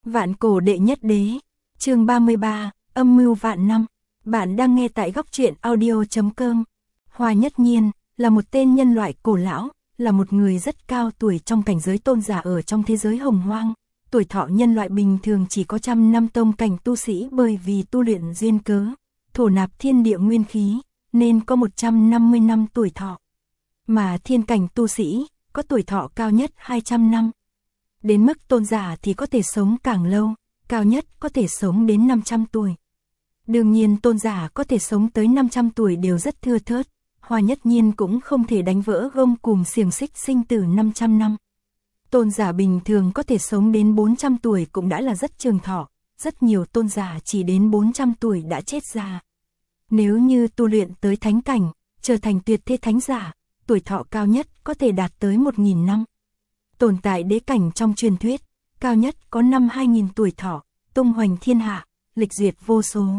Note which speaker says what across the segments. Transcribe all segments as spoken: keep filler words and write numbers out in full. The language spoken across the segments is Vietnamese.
Speaker 1: Vạn cổ đệ nhất đế, chương ba mươi ba, âm mưu vạn năm. Bạn đang nghe tại góc truyện audio chấm com. Hoa Nhất Nhiên là một tên nhân loại cổ lão, là một người rất cao tuổi trong cảnh giới tôn giả ở trong thế giới hồng hoang. Tuổi thọ nhân loại bình thường chỉ có trăm năm tông cảnh tu sĩ, bởi vì tu luyện duyên cớ, thổ nạp thiên địa nguyên khí, nên có một trăm năm mươi năm tuổi thọ. Mà thiên cảnh tu sĩ có tuổi thọ cao nhất hai trăm năm. Đến mức tôn giả thì có thể sống càng lâu, cao nhất có thể sống đến năm trăm tuổi. Đương nhiên tôn giả có thể sống tới năm trăm tuổi đều rất thưa thớt, Hoa Nhất Nhiên cũng không thể đánh vỡ gông cùm xiềng xích sinh tử năm trăm năm. Tôn giả bình thường có thể sống đến bốn trăm tuổi cũng đã là rất trường thọ, rất nhiều tôn giả chỉ đến bốn trăm tuổi đã chết già. Nếu như tu luyện tới thánh cảnh, trở thành tuyệt thế thánh giả, tuổi thọ cao nhất có thể đạt tới một nghìn năm. Tồn tại đế cảnh trong truyền thuyết, cao nhất có năm hai nghìn tuổi thọ, tung hoành thiên hạ, lịch duyệt vô số.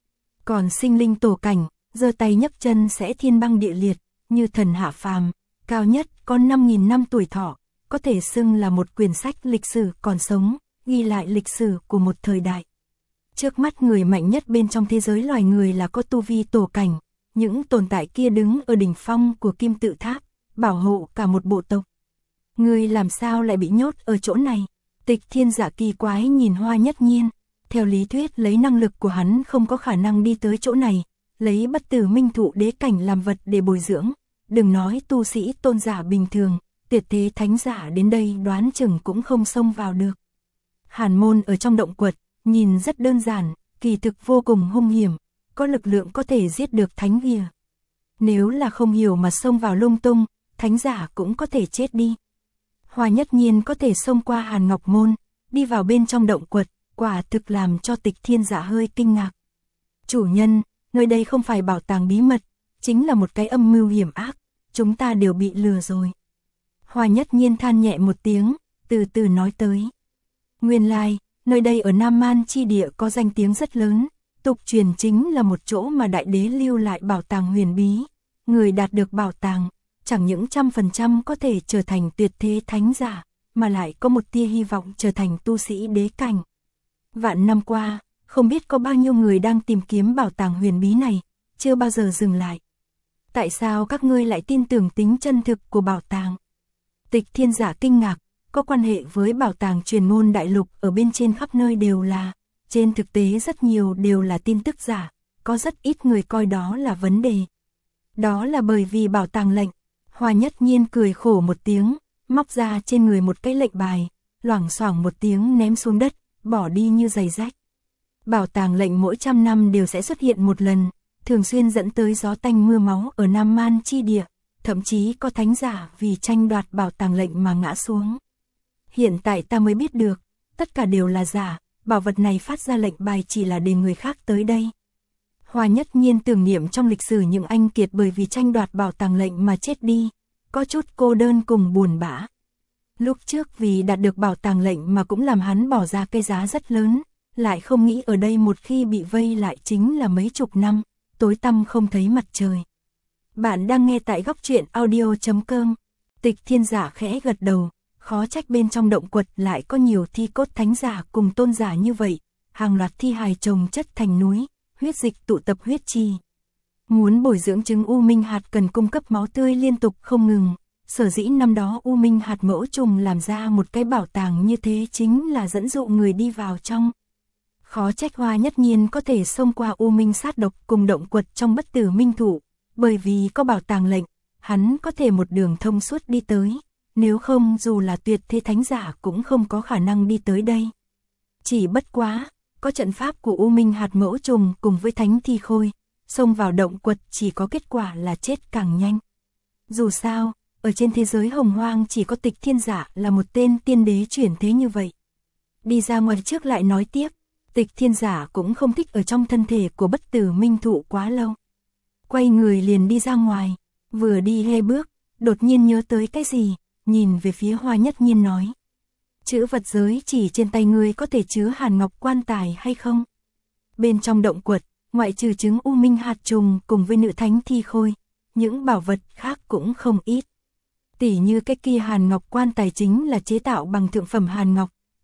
Speaker 1: Còn sinh linh tổ cảnh, giơ tay nhấc chân sẽ thiên băng địa liệt, như thần hạ phàm, cao nhất có năm nghìn năm tuổi thọ, có thể xưng là một quyển sách lịch sử còn sống, ghi lại lịch sử của một thời đại. Trước mắt người mạnh nhất bên trong thế giới loài người là có tu vi tổ cảnh, những tồn tại kia đứng ở đỉnh phong của kim tự tháp, bảo hộ cả một bộ tộc. Người làm sao lại bị nhốt ở chỗ này? Tịch Thiên Giả kỳ quái nhìn Hoa Nhất Nhiên. Theo lý thuyết lấy năng lực của hắn không có khả năng đi tới chỗ này, lấy bất tử minh thụ đế cảnh làm vật để bồi dưỡng. Đừng nói tu sĩ tôn giả bình thường, tuyệt thế thánh giả đến đây đoán chừng cũng không xông vào được. Hàn môn ở trong động quật, nhìn rất đơn giản, kỳ thực vô cùng hung hiểm, có lực lượng có thể giết được thánh hìa. Nếu là không hiểu mà xông vào lung tung, thánh giả cũng có thể chết đi. Hoa Nhất Nhiên có thể xông qua Hàn Ngọc Môn, đi vào bên trong động quật, quả thực làm cho Tịch Thiên Giả hơi kinh ngạc. Chủ nhân, nơi đây không phải bảo tàng bí mật, chính là một cái âm mưu hiểm ác, chúng ta đều bị lừa rồi. Hoa Nhất Nhiên than nhẹ một tiếng, từ từ nói tới. Nguyên lai, nơi đây ở Nam Man chi địa có danh tiếng rất lớn, tục truyền chính là một chỗ mà đại đế lưu lại bảo tàng huyền bí. Người đạt được bảo tàng, chẳng những trăm phần trăm có thể trở thành tuyệt thế thánh giả, mà lại có một tia hy vọng trở thành tu sĩ đế cảnh. Vạn năm qua, không biết có bao nhiêu người đang tìm kiếm bảo tàng huyền bí này, chưa bao giờ dừng lại. Tại sao các ngươi lại tin tưởng tính chân thực của bảo tàng? Tịch Thiên Giả kinh ngạc, có quan hệ với bảo tàng truyền ngôn đại lục ở bên trên khắp nơi đều là, trên thực tế rất nhiều đều là tin tức giả, có rất ít người coi đó là vấn đề. Đó là bởi vì bảo tàng lệnh. Hoa Nhất Nhiên cười khổ một tiếng, móc ra trên người một cái lệnh bài, loảng xoảng một tiếng ném xuống đất, bỏ đi như giày rách. Bảo tàng lệnh mỗi trăm năm đều sẽ xuất hiện một lần, thường xuyên dẫn tới gió tanh mưa máu ở Nam Man chi địa, thậm chí có thánh giả vì tranh đoạt bảo tàng lệnh mà ngã xuống. Hiện tại ta mới biết được, tất cả đều là giả, bảo vật này phát ra lệnh bài chỉ là để người khác tới đây. Hoa Nhất Nhiên tưởng niệm trong lịch sử những anh kiệt bởi vì tranh đoạt bảo tàng lệnh mà chết đi, có chút cô đơn cùng buồn bã. Lúc trước vì đạt được bảo tàng lệnh mà cũng làm hắn bỏ ra cái giá rất lớn, lại không nghĩ ở đây một khi bị vây lại chính là mấy chục năm, tối tăm không thấy mặt trời. Bạn đang nghe tại góc truyện audio chấm com. Tịch Thiên Giả khẽ gật đầu, khó trách bên trong động quật lại có nhiều thi cốt thánh giả cùng tôn giả như vậy, hàng loạt thi hài chồng chất thành núi, huyết dịch tụ tập huyết trì. Muốn bồi dưỡng trứng U Minh hạt cần cung cấp máu tươi liên tục không ngừng, sở dĩ năm đó U Minh hạt mẫu trùng làm ra một cái bảo tàng như thế chính là dẫn dụ người đi vào trong. Khó trách Hoa Nhất Nhiên có thể xông qua U Minh sát độc cùng động quật trong bất tử minh thụ, bởi vì có bảo tàng lệnh, hắn có thể một đường thông suốt đi tới, nếu không dù là tuyệt thế thánh giả cũng không có khả năng đi tới đây. Chỉ bất quá, có trận pháp của U Minh hạt mẫu trùng cùng với thánh thi khôi, xông vào động quật chỉ có kết quả là chết càng nhanh. Dù sao, ở trên thế giới hồng hoang chỉ có Tịch Thiên Giả là một tên tiên đế chuyển thế như vậy. Đi ra ngoài trước lại nói tiếp, Tịch Thiên Giả cũng không thích ở trong thân thể của bất tử minh thụ quá lâu. Quay người liền đi ra ngoài, vừa đi hai bước, đột nhiên nhớ tới cái gì, nhìn về phía Hoa Nhất Nhiên nói. Chữ vật giới chỉ trên tay ngươi có thể chứa hàn ngọc quan tài hay không? Bên trong động quật, ngoại trừ trứng U Minh hạt trùng cùng với nữ thánh thi khôi, những bảo vật khác cũng không ít. Tỉ như cái kia hàn ngọc quan tài chính là chế tạo bằng thượng phẩm hàn ngọc,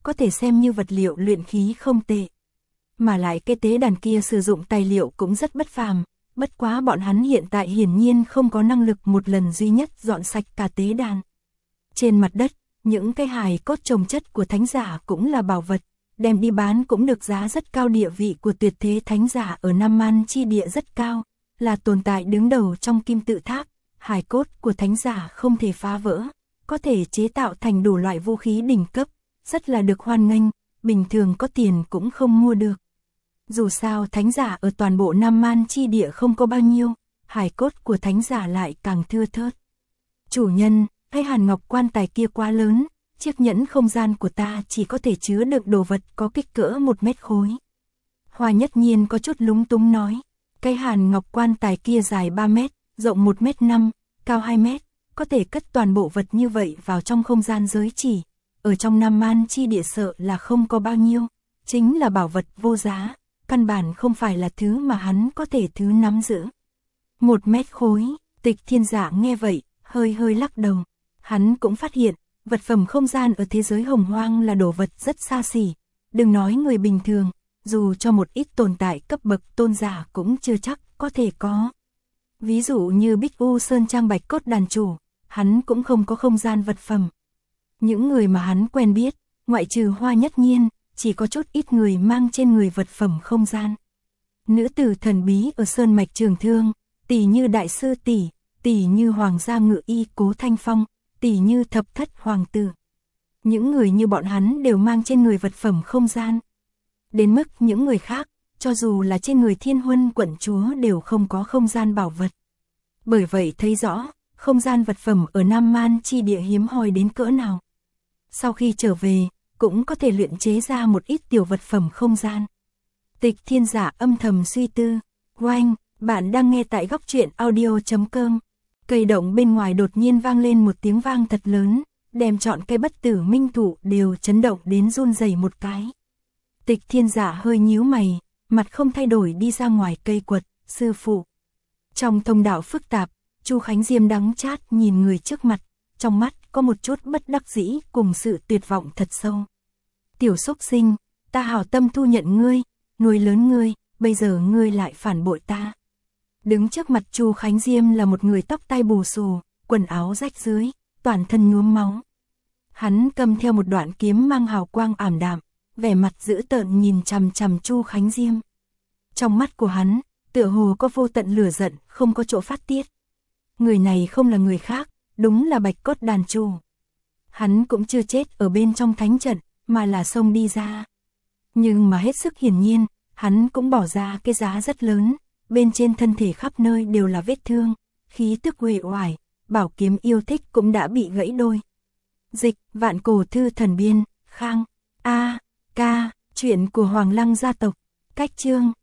Speaker 1: có thể xem như vật liệu luyện khí không tệ. Mà lại cái tế đàn kia sử dụng tài liệu cũng rất bất phàm, bất quá bọn hắn hiện tại hiển nhiên không có năng lực một lần duy nhất dọn sạch cả tế đàn. Trên mặt đất, những cái hài cốt chồng chất của thánh giả cũng là bảo vật, đem đi bán cũng được giá rất cao. Địa vị của tuyệt thế thánh giả ở Nam Man chi địa rất cao, là tồn tại đứng đầu trong kim tự tháp. Hài cốt của thánh giả không thể phá vỡ, có thể chế tạo thành đủ loại vũ khí đỉnh cấp, rất là được hoan nghênh, bình thường có tiền cũng không mua được. Dù sao thánh giả ở toàn bộ Nam Man chi địa không có bao nhiêu, hài cốt của thánh giả lại càng thưa thớt. Chủ nhân, cái hàn ngọc quan tài kia quá lớn, chiếc nhẫn không gian của ta chỉ có thể chứa được đồ vật có kích cỡ một mét khối. Hoa Nhất Nhiên có chút lúng túng nói, cái hàn ngọc quan tài kia dài ba mét, rộng một mét năm, cao hai mét, có thể cất toàn bộ vật như vậy vào trong không gian giới chỉ. Ở trong Nam Man chi địa sợ là không có bao nhiêu, chính là bảo vật vô giá, căn bản không phải là thứ mà hắn có thể thứ nắm giữ. Một mét khối, Tịch Thiên Giả nghe vậy, hơi hơi lắc đầu. Hắn cũng phát hiện, vật phẩm không gian ở thế giới hồng hoang là đồ vật rất xa xỉ. Đừng nói người bình thường, dù cho một ít tồn tại cấp bậc tôn giả cũng chưa chắc có thể có. Ví dụ như Bích U Sơn Trang Bạch Cốt đàn chủ, hắn cũng không có không gian vật phẩm. Những người mà hắn quen biết, ngoại trừ Hoa Nhất Nhiên, chỉ có chút ít người mang trên người vật phẩm không gian. Nữ tử thần bí ở Sơn Mạch Trường Thương, tỷ như Đại sư tỷ, tỷ như Hoàng gia Ngự Y Cố Thanh Phong, tỷ như Thập Thất Hoàng tử. Những người như bọn hắn đều mang trên người vật phẩm không gian. Đến mức những người khác, cho dù là trên người Thiên Huân quận chúa đều không có không gian bảo vật. Bởi vậy thấy rõ, không gian vật phẩm ở Nam Man chi địa hiếm hoi đến cỡ nào. Sau khi trở về, cũng có thể luyện chế ra một ít tiểu vật phẩm không gian. Tịch Thiên Giả âm thầm suy tư. Oanh, bạn đang nghe tại góc truyện audio chấm com. Cây động bên ngoài đột nhiên vang lên một tiếng vang thật lớn, đem trọn cây bất tử minh thụ đều chấn động đến run rẩy một cái. Tịch Thiên Giả hơi nhíu mày, mặt không thay đổi đi ra ngoài cây quật, sư phụ. Trong thông đạo phức tạp, Chu Khánh Diêm đắng chát nhìn người trước mặt, trong mắt có một chút bất đắc dĩ cùng sự tuyệt vọng thật sâu. Tiểu xúc sinh, ta hảo tâm thu nhận ngươi, nuôi lớn ngươi, bây giờ ngươi lại phản bội ta. Đứng trước mặt Chu Khánh Diêm là một người tóc tai bù xù, quần áo rách rưới, toàn thân nhuốm máu. Hắn cầm theo một đoạn kiếm mang hào quang ảm đạm, vẻ mặt dữ tợn nhìn chằm chằm Chu Khánh Diêm. Trong mắt của hắn, tựa hồ có vô tận lửa giận, không có chỗ phát tiết. Người này không là người khác, đúng là Bạch Cốt đàn chủ. Hắn cũng chưa chết ở bên trong thánh trận, mà là xông đi ra. Nhưng mà hết sức hiển nhiên, hắn cũng bỏ ra cái giá rất lớn, bên trên thân thể khắp nơi đều là vết thương, khí tức uể oải, bảo kiếm yêu thích cũng đã bị gãy đôi. Dịch, Vạn Cổ Thư Thần Biên, Khang, A, Ca, chuyện của Hoàng Lăng gia tộc, cách chương